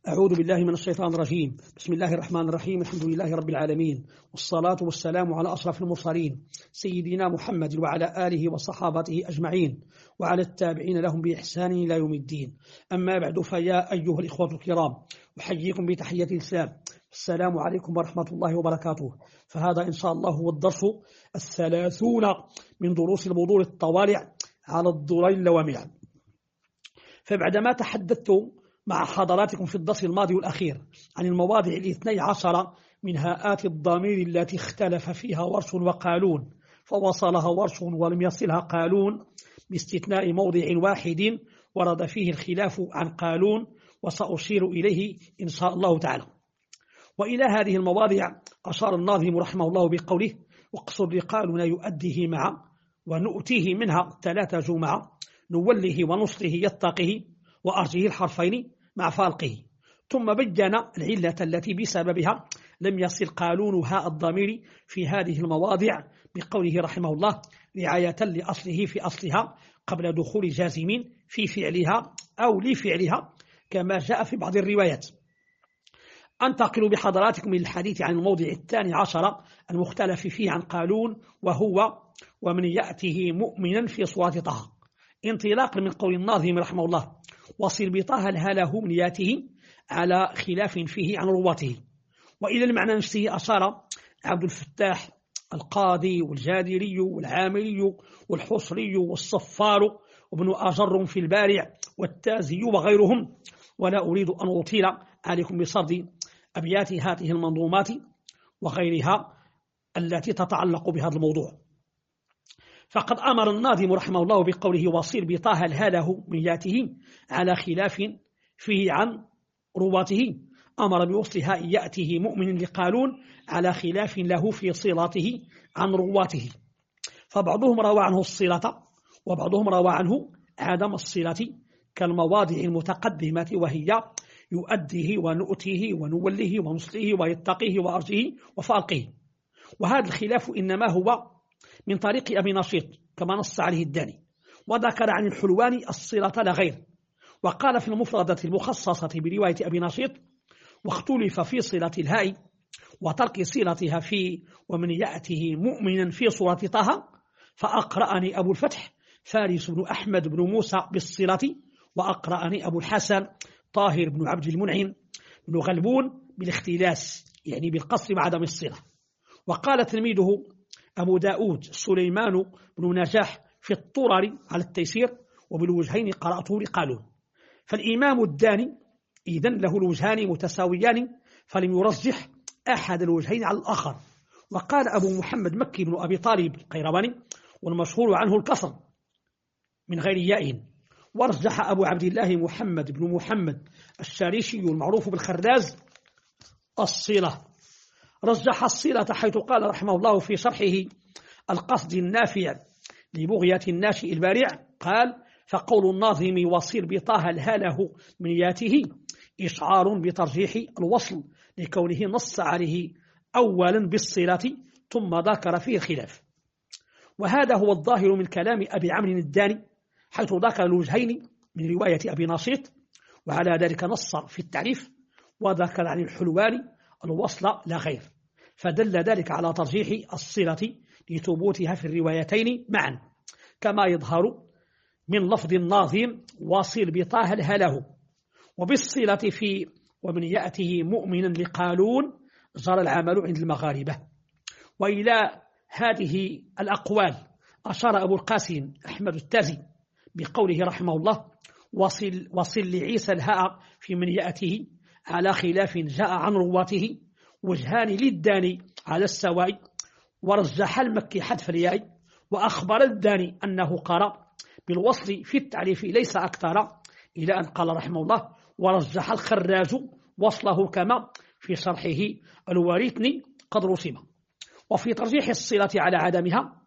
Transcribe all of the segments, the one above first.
أعوذ بالله من الشيطان الرجيم. بسم الله الرحمن الرحيم. الحمد لله رب العالمين، والصلاة والسلام على أشرف المرسلين سيدنا محمد وعلى آله وصحابته أجمعين وعلى التابعين لهم بإحسان إلى يوم الدين. أما بعد، فيا أيها الإخوة الكرام، أحييكم بتحية الإسلام. السلام عليكم ورحمة الله وبركاته. فهذا إن شاء الله هو الدرس 30 من دروس البذور الطوالع على الضرين اللوامع. فبعدما تحدثت مع حضراتكم في الدرس الماضي والأخير عن المواضع 12 من هاءات الضمير التي اختلف فيها ورش وقالون، فوصلها ورش ولم يصلها قالون، باستثناء موضع واحد ورد فيه الخلاف عن قالون، وسأشير إليه إن شاء الله تعالى. وإلى هذه المواضع أشار الناظم رحمه الله بقوله: واقصر لقالون يؤديه مع ونؤتيه منها 3 جمع، نوله ونصله يتقه وأرجه الحرفين مع فالقه. ثم بين العلة التي بسببها لم يصل قالون هاء الضمير في هذه المواضع بقوله رحمه الله: رعاية لأصله في أصلها قبل دخول جازم في فعلها أو لفعلها، كما جاء في بعض الروايات. أنتقل بحضراتكم من الحديث عن الموضع 12 المختلف فيه عن قالون، وهو ومن يأته مؤمنا في صورة طه، انطلاقا من قول الناظم رحمه الله: وصل بطه الهاله من ياته على خلاف فيه عن رواته. وإلى المعنى نفسه أشار عبد الفتاح القاضي والجادري والعامري والحصري والصفار وابن أجر في البارع والتازي وغيرهم، ولا أريد أن أطيل عليكم بسرد أبيات هذه المنظومات وغيرها التي تتعلق بهذا الموضوع. فقد أمر الناظم رحمه الله بقوله: وصل بطه الهاله من ياته على خلاف فيه عن رواته، أمر بوصل هاء يأته مؤمن لقالون على خلاف له في صلته عن رواته. فبعضهم روى عنه الصلة وبعضهم روى عنه عدم الصلة، كالمواضع المتقدمة، وهي يؤديه ونؤتيه ونوله ونصله ويتقيه وأرجه وفالقه. وهذا الخلاف إنما هو من طريق أبي نشيط كما نص عليه الداني، وذكر عن الحلواني الصلة لا غير، وقال في المفردة المخصصة برواية أبي نشيط: واختلف في صلة الهاء وترك صلتها في ومن يأته مؤمنا في صورة طه، فأقرأني أبو الفتح فارس بن أحمد بن موسى بالصلة، وأقرأني أبو الحسن طاهر بن عبد المنعم بن غلبون بالاختلاس، يعني بالقصر وعدم الصلة. وقال تلميذه أبو داود سليمان بن نجاح في الطرر على التيسير: وبالوجهين قرأته لقالون. فالإمام الداني إذن له الوجهان متساويان، فلم يرجح أحد الوجهين على الآخر. وقال أبو محمد مكي بن أبي طالب القيرواني: والمشهور عنه الكسر من غير ياء. ورجح أبو عبد الله محمد بن محمد الشاريشي المعروف بالخراز الصلة. رجح الصلة حيث قال رحمه الله في شرحه القصد النافع لبغية الناشئ البارع، قال: فقول الناظم وصل بطه الهاله من ياته إشعار بترجيح الوصل، لكونه نص عليه أولا بالصلة ثم ذكر فيه الخلاف. وهذا هو الظاهر من كلام أبي عمرو الداني، حيث ذكر الوجهين من رواية أبي نشيط، وعلى ذلك نص في التعريف، وذكر عن الحلواني الوصل لا غير، فدل ذلك على ترجيح الصلة لثبوتها في الروايتين معا، كما يظهر من لفظ الناظم: واصل بطه الهاله، وبالصلة في ومن يأته مؤمنا لقالون جرى العمل عند المغاربة. وإلى هذه الأقوال أشار أبو القاسم أحمد التازي بقوله رحمه الله: وصل لعيسى الهاء في من يأته على خلاف جاء عن رواته، وجهان للداني على السواء. ورجح المكي حذف الياء، وأخبر الداني أنه قرأ بالوصل في التعريف ليس أكثر، إلى أن قال رحمه الله: ورجح الخراج وصله كما في شرحه الوريثني قد رسم. وفي ترجيح الصلة على عدمها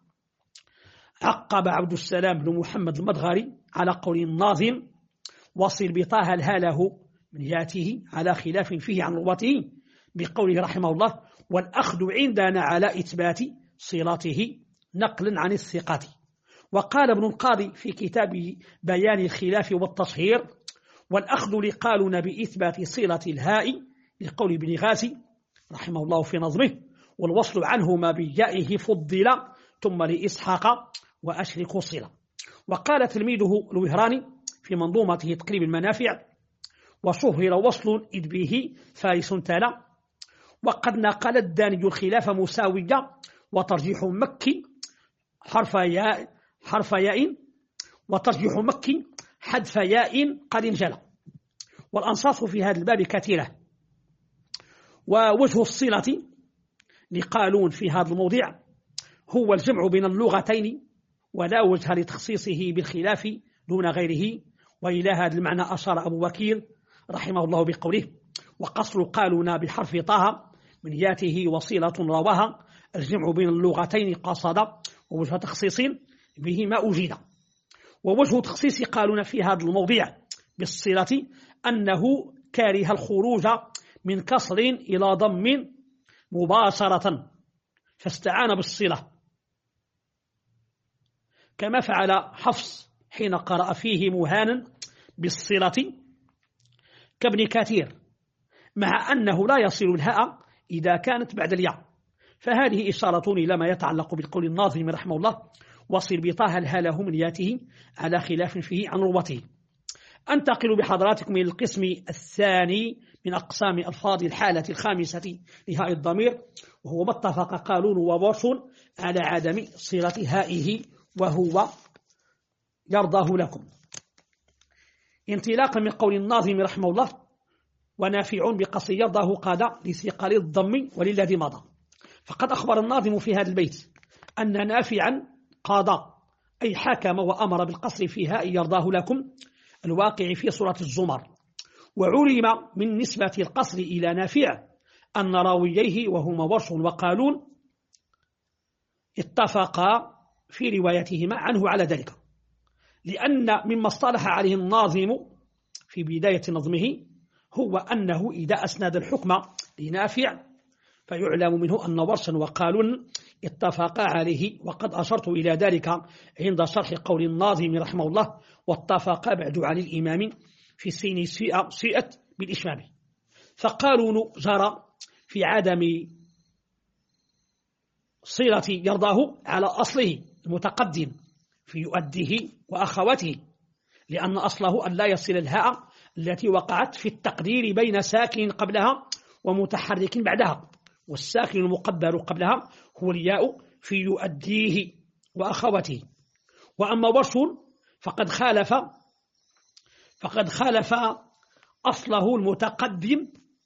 عقب عبد السلام بن محمد المدغري على قول الناظم: وصل بطه الهاله من ياته على خلاف فيه عن رواته، بقوله رحمه الله: والأخذ عندنا على إثبات صلته نقلا عن الثقات. وقال ابن القاضي في كتاب بيان الخلاف والتصهير: والأخذ لقالون بإثبات صلة الهاء لقول ابن غازي رحمه الله في نظمه، والوصل عنهما بيائه فضل ثم لإسحاق وأشرك صلة. وقال تلميذه الوهراني في منظومته تقريب المنافع: وشهر وصل إذ به فارس تلا، وقد نقل الداني الخلاف مساوية، وترجيح مكي حرف ياء وترجيح مكي حذف ياء قد انجلى. والأنصاص في هذا الباب كثيرة. ووجه الصلة لقالون في هذا الموضع هو الجمع بين اللغتين، ولا وجه لتخصيصه بالخلاف دون غيره. وإلى هذا المعنى أشار أبو وكيل رحمه الله بقوله: وقصر قالون بحرف طه من ياته وصيلة رواها، الجمع بين اللغتين قصد، ووجه تخصيص به ما أجيد. ووجه تخصيص قالون في هذا الموضع بالصلة أنه كاره الخروج من كسر إلى ضم مباشرة، فاستعان بالصلة، كما فعل حفص حين قرأ فيه مهانا بالصلة كابن كثير، مع أنه لا يصل الهاء إذا كانت بعد الياء. فهذه إشارة إلى ما يتعلق بالقول الناظم رحمه الله: وصل بطه الها له من ياته على خلاف فيه عن روته. أنتقل بحضراتكم إلى القسم الثاني من أقسام ألفاظ الحالة الخامسة لهاء الضمير، وهو ما اتفق قالون وورش على عدم صلة هائه، وهو يرضاه لكم. انطلاقا من قول الناظم رحمه الله: ونافع بقصر يرضاه قاد لثقل الضم وللذي مضى. فقد أخبر الناظم في هذا البيت أن نافعا قاد، أي حكم وأمر بالقصر في هاء يرضاه لكم الواقع في سورة الزمر. وعلم من نسبة القصر إلى نافع أن راوييه وهما ورش وقالون اتفقا في روايتهما عنه على ذلك، لأن مما اصطلح عليه الناظم في بداية نظمه هو أنه إذا أسند الحكم لنافع فيعلم منه أن ورشا وقالون اتفقا عليه. وقد أشرت إلى ذلك عند شرح قول الناظم رحمه الله: واتفقا بعد عن الإمام في السين سيئت بالإشمام. فقالون جرى في عدم صلة يرضاه على أصله المتقدم في يؤديه وأخواته، لأن أصله أن لا يصل الهاء التي وقعت في التقدير بين ساكن قبلها ومتحرك بعدها، والساكن المقدر قبلها هو الياء في يؤديه وأخواته. وأما ورش فقد خالف أصله المتقدم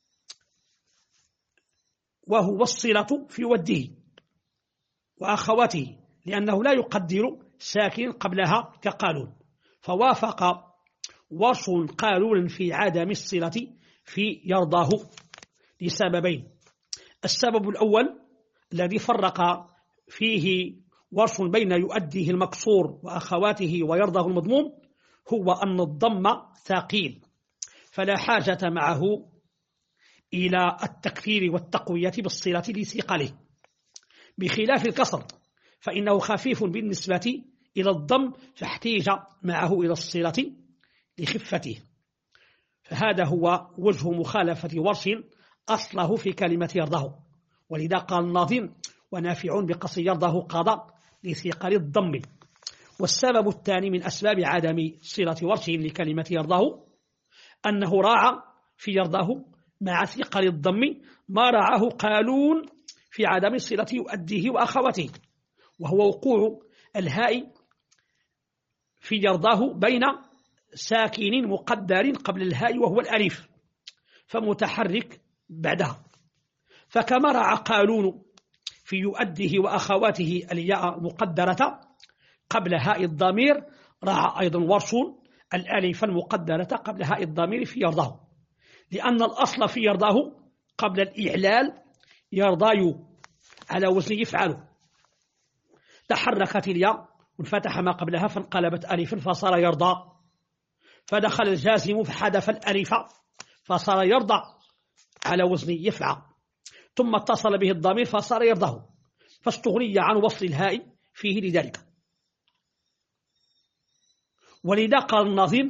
وهو الصلة في وده وأخواته، لأنه لا يقدر ساكن قبلها كقالون. فوافق ورش قالون في عدم الصلة في يرضاه لسببين: السبب الأول الذي فرق فيه ورش بين يؤديه المكسور وأخواته ويرضاه المضموم هو أن الضم ثقيل، فلا حاجة معه إلى التكثير والتقوية بالصلة لثقله، بخلاف الكسر فإنه خفيف بالنسبة إلى الضم، فاحتيج معه إلى الصلة لخفته. فهذا هو وجه مخالفة ورش أصله في كلمة يرضاه. ولذا قال الناظم: ونافع بقصر يرضاه قضى لثقل الضم. والسبب الثاني من أسباب عدم صلة ورش لكلمة يرضاه أنه راعى في يرضاه مع ثقل الضم ما رعاه قالون في عدم صلة يؤديه وأخواته، وهو وقوع الهاء في يرضاه بين ساكن مقدر قبل الهاء وهو الألف فمتحرك بعدها. فكما رعى قالون في يؤديه وأخواته الياء المقدرة قبل هاء الضمير، رعى أيضا ورش الألف المقدرة قبل هاء الضمير في يرضاه، لأن الأصل في يرضاه قبل الإعلال يرضى على وزن يفعل، تحركت الياء وانفتح ما قبلها فانقلبت ألف فصار يرضى، فدخل الجازم فحذف الألف فصار يرضى على وزن يفعل، ثم اتصل به الضمير فصار يرضاه، فاستغني عن وصل الهاء فيه لذلك. ولذا قال الناظم: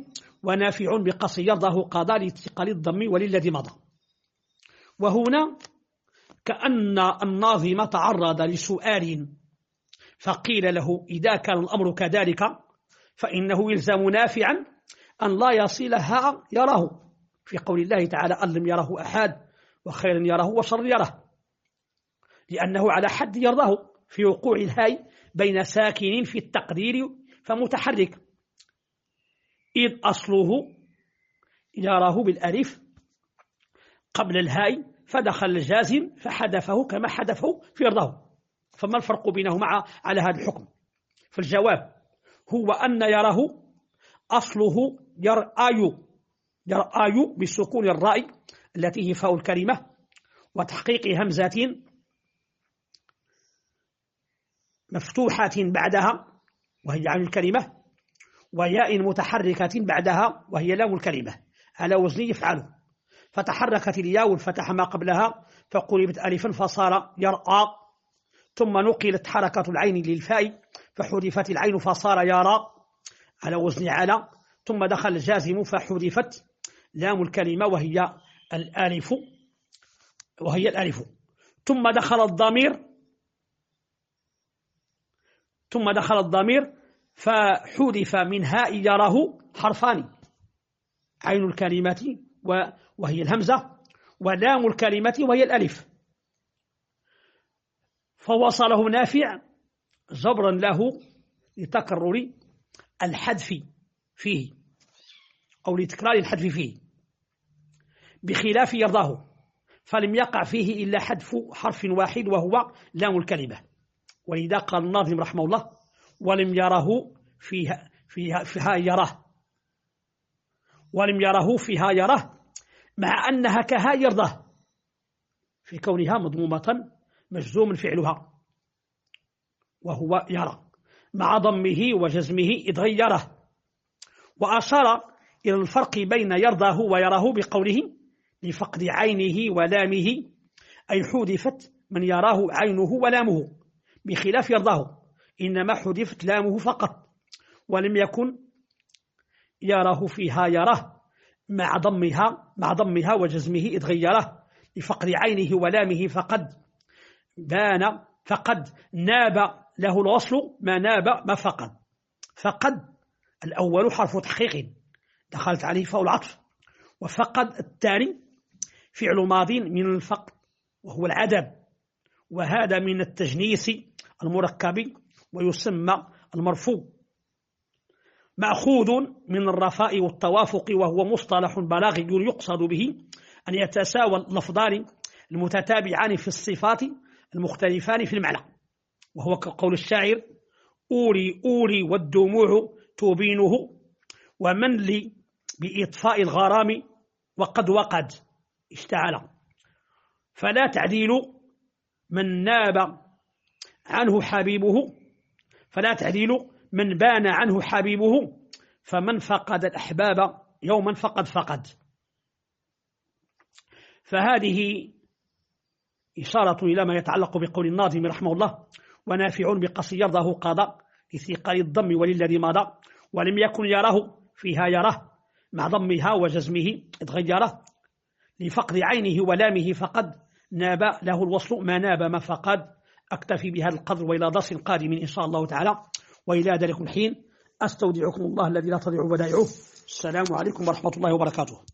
ونافع بقص يرضاه قضى لاتقال الضم وللذي مضى. وهنا كأن الناظم تعرض لسؤال فقيل له إذا كان الأمر كذلك فإنه يلزم نافعا أن لا يصلها يراه، في قول الله تعالى أن لم يره أحد وخير يره وشر يره، لأنه على حد يرضاه في وقوع الهاء بين ساكن في التقدير فمتحرك، إذ أصله يراه بالألف قبل الهاء فدخل الجازم فحذفه كما حذفه في يرضاه. فما الفرق بينهما على هذا الحكم؟ فالجواب هو أن يراه أصله يرآي بسكون الراء التي هي فاء الكلمة وتحقيق همزات مفتوحة بعدها وهي عن الكلمة وياء متحركة بعدها وهي لام الكلمة على وزن يفعل، فتحركت الياء وانفتح ما قبلها فقلبت ألفا فصار يرأى، ثم نقلت حركة العين للفاء فحذفت العين فصار يرى على وزن على، ثم دخل الجازم فحذفت لام الكلمة وهي الألف، ثم دخل الضمير فحذف من هاء يراه حرفان، عين الكلمة وهي الهمزة ولام الكلمة وهي الألف، فوصله نافع جبرا له لتكرر الحذف فيه أو لتكرار الحذف فيه، بخلاف يرضاه فلم يقع فيه إلا حذف حرف واحد وهو لام الكلمة. ولذا قال الناظم رحمه الله ولم يره فيها يره مع أنها كها يرضاه في كونها مضمومة مجزوم فعلها وهو يرى مع ضمه وجزمه إذ غيره. وأشار إلى الفرق بين يرضاه ويراه بقوله لفقد عينه ولامه، أي حذفت من يراه عينه ولامه، بخلاف يرضاه إنما حذفت لامه فقط ولم يكن يراه فيها يره مع ضمها وجزمه إذ غيره لفقد عينه ولامه فقد ناب له الوصل ما ناب ما فقد. فقد الأول حرف تحقيق دخلت عليه فاء العطف، وفقد الثاني فعل ماض من الفقد وهو العدم، وهذا من التجنيس المركب ويسمى المرفوع، مأخوذ من الرفاء والتوافق، وهو مصطلح بلاغي يقصد به أن يتساوى اللفظان المتتابعان في الصفات المختلفان في المعنى، وهو كقول الشاعر أوري والدموع تبينه ومن لي بإطفاء الغرام وقد اشتعل، فلا تعديل من ناب عنه حبيبه، فلا تعديل من بان عنه حبيبه، فمن فقد الأحباب يوما فقد. فهذه إشارة إلى ما يتعلق بقول الناظم رحمه الله ونافع بقص يرضاه قضى لثقل الضم وللذي مضى، ولم يكن يراه فيها يره مع ضمها وجزمه إذ غيره لفقد عينه ولامه فقد ناب له الوصل ما ناب ما فقد. أكتفي بهذا القدر وإلى درس قادم إن شاء الله تعالى، وإلى ذلك الحين أستودعكم الله الذي لا تضيع ودائعه. السلام عليكم ورحمة الله وبركاته.